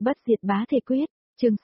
Bất diệt bá thể quyết, chương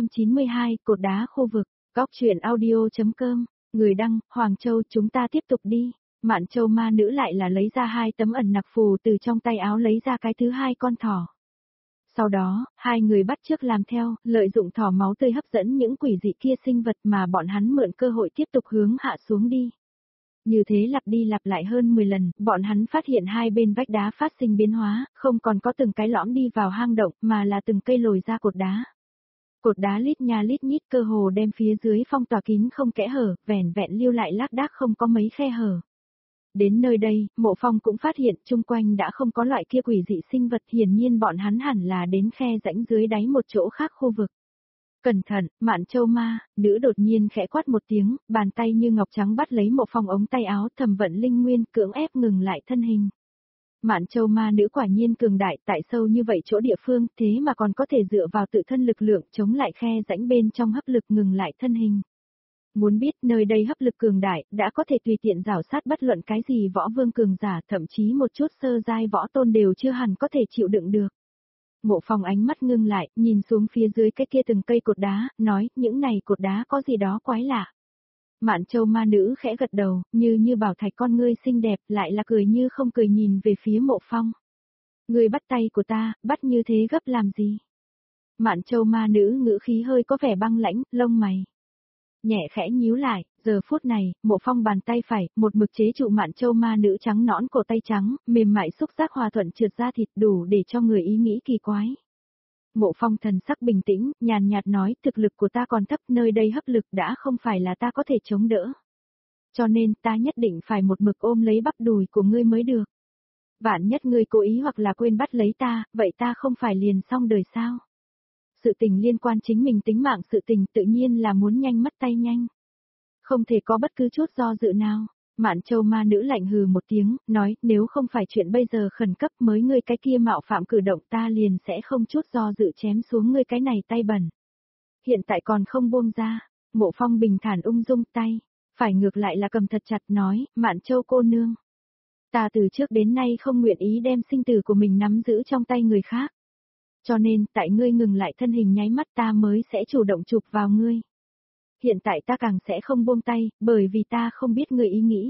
692, cột đá khu vực, góc truyện audio.com, người đăng, Hoàng Châu, chúng ta tiếp tục đi. Mạn Châu ma nữ lại là lấy ra 2 tấm ẩn nặc phù, từ trong tay áo lấy ra cái thứ 2 con thỏ. Sau đó, 2 người bắt chước làm theo, lợi dụng thỏ máu tươi hấp dẫn những quỷ dị kia sinh vật mà bọn hắn mượn cơ hội tiếp tục hướng hạ xuống đi. Như thế lặp đi lặp lại hơn 10 lần, bọn hắn phát hiện hai bên vách đá phát sinh biến hóa, không còn có từng cái lõm đi vào hang động, mà là từng cây lồi ra cột đá. Cột đá lít nha lít nhít, cơ hồ đem phía dưới phong tỏa kín không kẽ hở, vẻn vẹn lưu lại lác đác không có mấy khe hở. Đến nơi đây, Mộ Phong cũng phát hiện chung quanh đã không có loại kia quỷ dị sinh vật, hiển nhiên bọn hắn hẳn là đến khe rãnh dưới đáy một chỗ khác khu vực. Cẩn thận, Mạn Châu ma, nữ đột nhiên khẽ quát một tiếng, bàn tay như ngọc trắng bắt lấy Mộ Phong ống tay áo, thầm vận linh nguyên, cưỡng ép ngừng lại thân hình. Mạn Châu ma nữ quả nhiên cường đại, tại sâu như vậy chỗ địa phương, thế mà còn có thể dựa vào tự thân lực lượng chống lại khe rãnh bên trong hấp lực ngừng lại thân hình. Muốn biết nơi đây hấp lực cường đại, đã có thể tùy tiện rảo sát bất luận cái gì võ vương cường giả, thậm chí một chút sơ giai võ tôn đều chưa hẳn có thể chịu đựng được. Mộ Phong ánh mắt ngưng lại, nhìn xuống phía dưới cái kia từng cây cột đá, nói, những này cột đá có gì đó quái lạ. Mạn Châu ma nữ khẽ gật đầu, như bảo thạch con ngươi xinh đẹp, lại là cười như không cười nhìn về phía Mộ Phong. Ngươi bắt tay của ta, bắt như thế gấp làm gì? Mạn Châu ma nữ ngữ khí hơi có vẻ băng lãnh, lông mày nhẹ khẽ nhíu lại, giờ phút này, Mộ Phong bàn tay phải, một mực chế trụ Mạn Châu ma nữ trắng nõn cổ tay trắng, mềm mại xúc giác hòa thuận trượt ra thịt, đủ để cho người ý nghĩ kỳ quái. Mộ Phong thần sắc bình tĩnh, nhàn nhạt nói, thực lực của ta còn thấp, nơi đây hấp lực đã không phải là ta có thể chống đỡ. Cho nên ta nhất định phải một mực ôm lấy bắp đùi của ngươi mới được. Vạn nhất ngươi cố ý hoặc là quên bắt lấy ta, vậy ta không phải liền xong đời sao? Sự tình liên quan chính mình tính mạng, sự tình tự nhiên là muốn nhanh mất tay nhanh. Không thể có bất cứ chút do dự nào. Mạn Châu ma nữ lạnh hừ một tiếng, nói, nếu không phải chuyện bây giờ khẩn cấp mới ngươi cái kia mạo phạm cử động, ta liền sẽ không chút do dự chém xuống ngươi cái này tay bẩn. Hiện tại còn không buông ra. Mộ Phong bình thản ung dung tay, phải ngược lại là cầm thật chặt, nói, Mạn Châu cô nương. Ta từ trước đến nay không nguyện ý đem sinh tử của mình nắm giữ trong tay người khác. Cho nên, tại ngươi ngừng lại thân hình nháy mắt, ta mới sẽ chủ động chụp vào ngươi. Hiện tại ta càng sẽ không buông tay, bởi vì ta không biết ngươi ý nghĩ.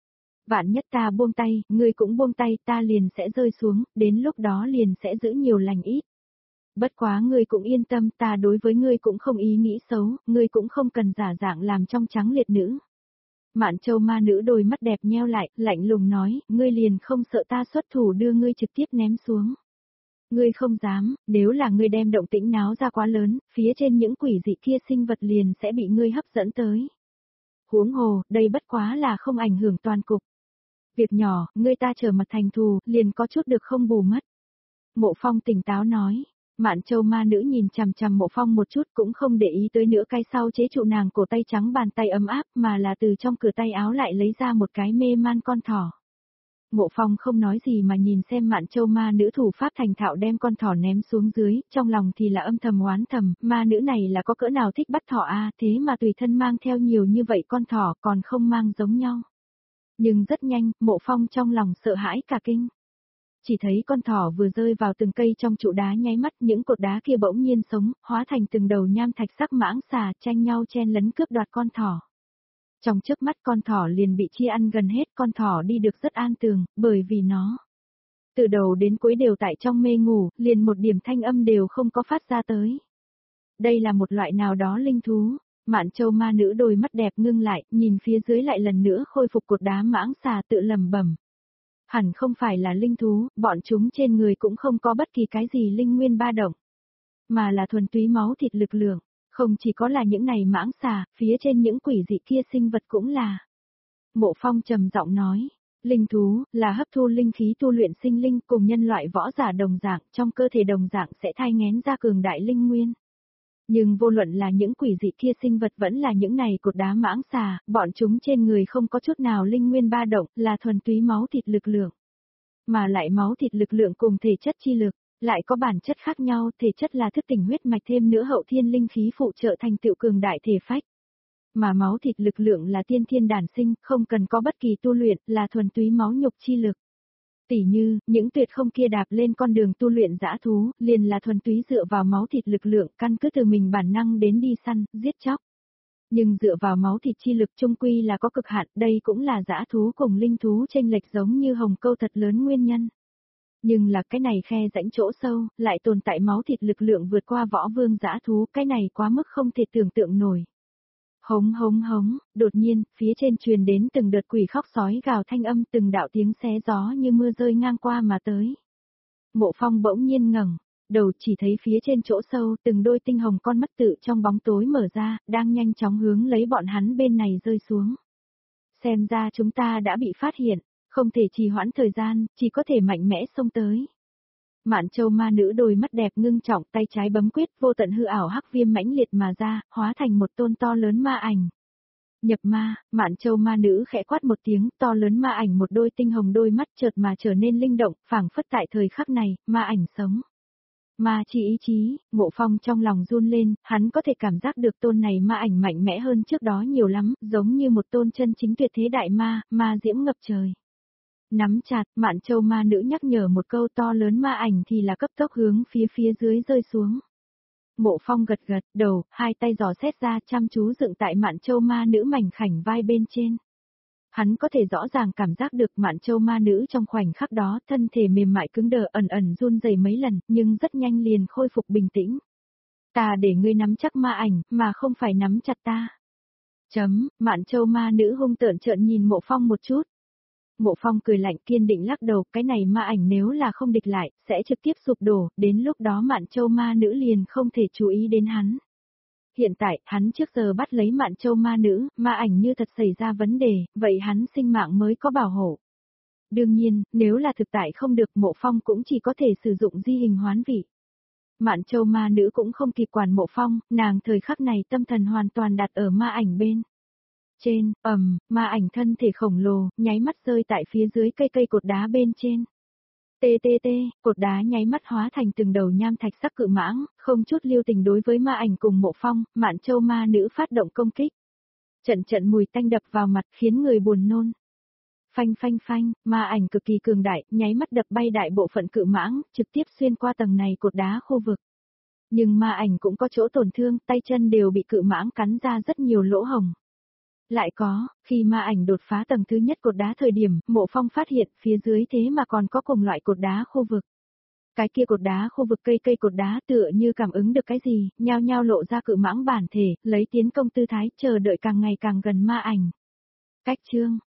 Vạn nhất ta buông tay, ngươi cũng buông tay, ta liền sẽ rơi xuống, đến lúc đó liền sẽ giữ nhiều lành ít. Bất quá ngươi cũng yên tâm, ta đối với ngươi cũng không ý nghĩ xấu, ngươi cũng không cần giả dạng làm trong trắng liệt nữ. Mạn Châu ma nữ đôi mắt đẹp nheo lại, lạnh lùng nói, ngươi liền không sợ ta xuất thủ đưa ngươi trực tiếp ném xuống. Ngươi không dám, nếu là ngươi đem động tĩnh náo ra quá lớn, phía trên những quỷ dị kia sinh vật liền sẽ bị ngươi hấp dẫn tới. Huống hồ, đây bất quá là không ảnh hưởng toàn cục. Việc nhỏ, ngươi ta trở mặt thành thù, liền có chút được không bù mất. Mộ Phong tỉnh táo nói. Mạn Châu ma nữ nhìn chằm chằm Mộ Phong một chút, cũng không để ý tới nữa cái sau chế trụ nàng cổ tay trắng bàn tay ấm áp, mà là từ trong cửa tay áo lại lấy ra một cái mê man con thỏ. Mộ Phong không nói gì mà nhìn xem Mạn Châu ma nữ thủ pháp thành thạo đem con thỏ ném xuống dưới, trong lòng thì là âm thầm oán thầm, ma nữ này là có cỡ nào thích bắt thỏ a, thế mà tùy thân mang theo nhiều như vậy con thỏ, còn không mang giống nhau. Nhưng rất nhanh, Mộ Phong trong lòng sợ hãi cả kinh. Chỉ thấy con thỏ vừa rơi vào từng cây trong trụ đá nháy mắt, những cột đá kia bỗng nhiên sống, hóa thành từng đầu nham thạch sắc mãng xà, tranh nhau chen lấn cướp đoạt con thỏ. Trong chớp mắt con thỏ liền bị chia ăn gần hết, con thỏ đi được rất an tường, bởi vì nó từ đầu đến cuối đều tại trong mê ngủ, liền một điểm thanh âm đều không có phát ra tới. Đây là một loại nào đó linh thú. Mạn Châu ma nữ đôi mắt đẹp ngưng lại, nhìn phía dưới lại lần nữa khôi phục cột đá mãng xà, tự lẩm bẩm. Hẳn không phải là linh thú, bọn chúng trên người cũng không có bất kỳ cái gì linh nguyên ba động, mà là thuần túy máu thịt lực lượng. Không chỉ có là những này mãng xà, phía trên những quỷ dị kia sinh vật cũng là. Mộ Phong trầm giọng nói, linh thú, là hấp thu linh khí tu luyện sinh linh, cùng nhân loại võ giả đồng dạng, trong cơ thể đồng dạng sẽ thai nghén ra cường đại linh nguyên. Nhưng vô luận là những quỷ dị kia sinh vật vẫn là những này cột đá mãng xà, bọn chúng trên người không có chút nào linh nguyên ba động, là thuần túy máu thịt lực lượng. Mà lại máu thịt lực lượng cùng thể chất chi lực, lại có bản chất khác nhau, thể chất là thức tỉnh huyết mạch thêm nữa hậu thiên linh khí phụ trợ thành tựu cường đại thể phách. Mà máu thịt lực lượng là tiên thiên đản sinh, không cần có bất kỳ tu luyện, là thuần túy máu nhục chi lực. Tỉ như, những tuyệt không kia đạp lên con đường tu luyện dã thú, liền là thuần túy dựa vào máu thịt lực lượng, căn cứ từ mình bản năng đến đi săn, giết chóc. Nhưng dựa vào máu thịt chi lực trung quy là có cực hạn, đây cũng là dã thú cùng linh thú chênh lệch giống như hồng câu thật lớn nguyên nhân. Nhưng là cái này khe rãnh chỗ sâu, lại tồn tại máu thịt lực lượng vượt qua võ vương dã thú, cái này quá mức không thể tưởng tượng nổi. Hống hống hống, đột nhiên, phía trên truyền đến từng đợt quỷ khóc sói gào thanh âm, từng đạo tiếng xé gió như mưa rơi ngang qua mà tới. Mộ Phong bỗng nhiên ngẩng đầu, chỉ thấy phía trên chỗ sâu từng đôi tinh hồng con mắt tự trong bóng tối mở ra, đang nhanh chóng hướng lấy bọn hắn bên này rơi xuống. Xem ra chúng ta đã bị phát hiện, không thể trì hoãn thời gian, chỉ có thể mạnh mẽ xông tới. Mạn Châu ma nữ đôi mắt đẹp ngưng trọng, tay trái bấm quyết, vô tận hư ảo hắc viêm mãnh liệt mà ra, hóa thành một tôn to lớn ma ảnh. Nhập ma, Mạn Châu ma nữ khẽ quát một tiếng, to lớn ma ảnh một đôi tinh hồng đôi mắt chợt mà trở nên linh động, phảng phất tại thời khắc này, ma ảnh sống. Ma chi ý chí, Mộ Phong trong lòng run lên, hắn có thể cảm giác được tôn này ma ảnh mạnh mẽ hơn trước đó nhiều lắm, giống như một tôn chân chính tuyệt thế đại ma, ma diễm ngập trời. Nắm chặt, Mạn Châu ma nữ nhắc nhở một câu, to lớn ma ảnh thì là cấp tốc hướng phía dưới rơi xuống. Mộ Phong gật gật đầu, hai tay giò xét ra chăm chú dựng tại Mạn Châu ma nữ mảnh khảnh vai bên trên. Hắn có thể rõ ràng cảm giác được Mạn Châu ma nữ trong khoảnh khắc đó, thân thể mềm mại cứng đờ ẩn ẩn run rẩy mấy lần, nhưng rất nhanh liền khôi phục bình tĩnh. Ta để ngươi nắm chắc ma ảnh, mà không phải nắm chặt ta. Mạn Châu ma nữ hung tợn trợn nhìn Mộ Phong một chút. Mộ Phong cười lạnh kiên định lắc đầu, cái này ma ảnh nếu là không địch lại, sẽ trực tiếp sụp đổ, đến lúc đó Mạn Châu ma nữ liền không thể chú ý đến hắn. Hiện tại, hắn trước giờ bắt lấy Mạn Châu ma nữ, ma ảnh như thật xảy ra vấn đề, vậy hắn sinh mạng mới có bảo hộ. Đương nhiên, nếu là thực tại không được, Mộ Phong cũng chỉ có thể sử dụng di hình hoán vị. Mạn Châu ma nữ cũng không kịp quản Mộ Phong, nàng thời khắc này tâm thần hoàn toàn đặt ở ma ảnh bên. Trên, ma ảnh thân thể khổng lồ, nháy mắt rơi tại phía dưới cây cột đá bên trên. Cột đá nháy mắt hóa thành từng đầu nham thạch sắc cự mãng, không chút lưu tình đối với ma ảnh cùng Mộ Phong, Mạn Châu ma nữ phát động công kích. Trận mùi tanh đập vào mặt khiến người buồn nôn. Phanh, ma ảnh cực kỳ cường đại, nháy mắt đập bay đại bộ phận cự mãng, trực tiếp xuyên qua tầng này cột đá khu vực. Nhưng ma ảnh cũng có chỗ tổn thương, tay chân đều bị cự mãng cắn ra rất nhiều lỗ hổng. Lại có, khi ma ảnh đột phá tầng thứ nhất cột đá thời điểm, Mộ Phong phát hiện phía dưới thế mà còn có cùng loại cột đá khu vực. Cái kia cột đá khu vực cây cột đá tựa như cảm ứng được cái gì, nhao nhao lộ ra cự mãng bản thể, lấy tiến công tư thái chờ đợi càng ngày càng gần ma ảnh. Cách chương,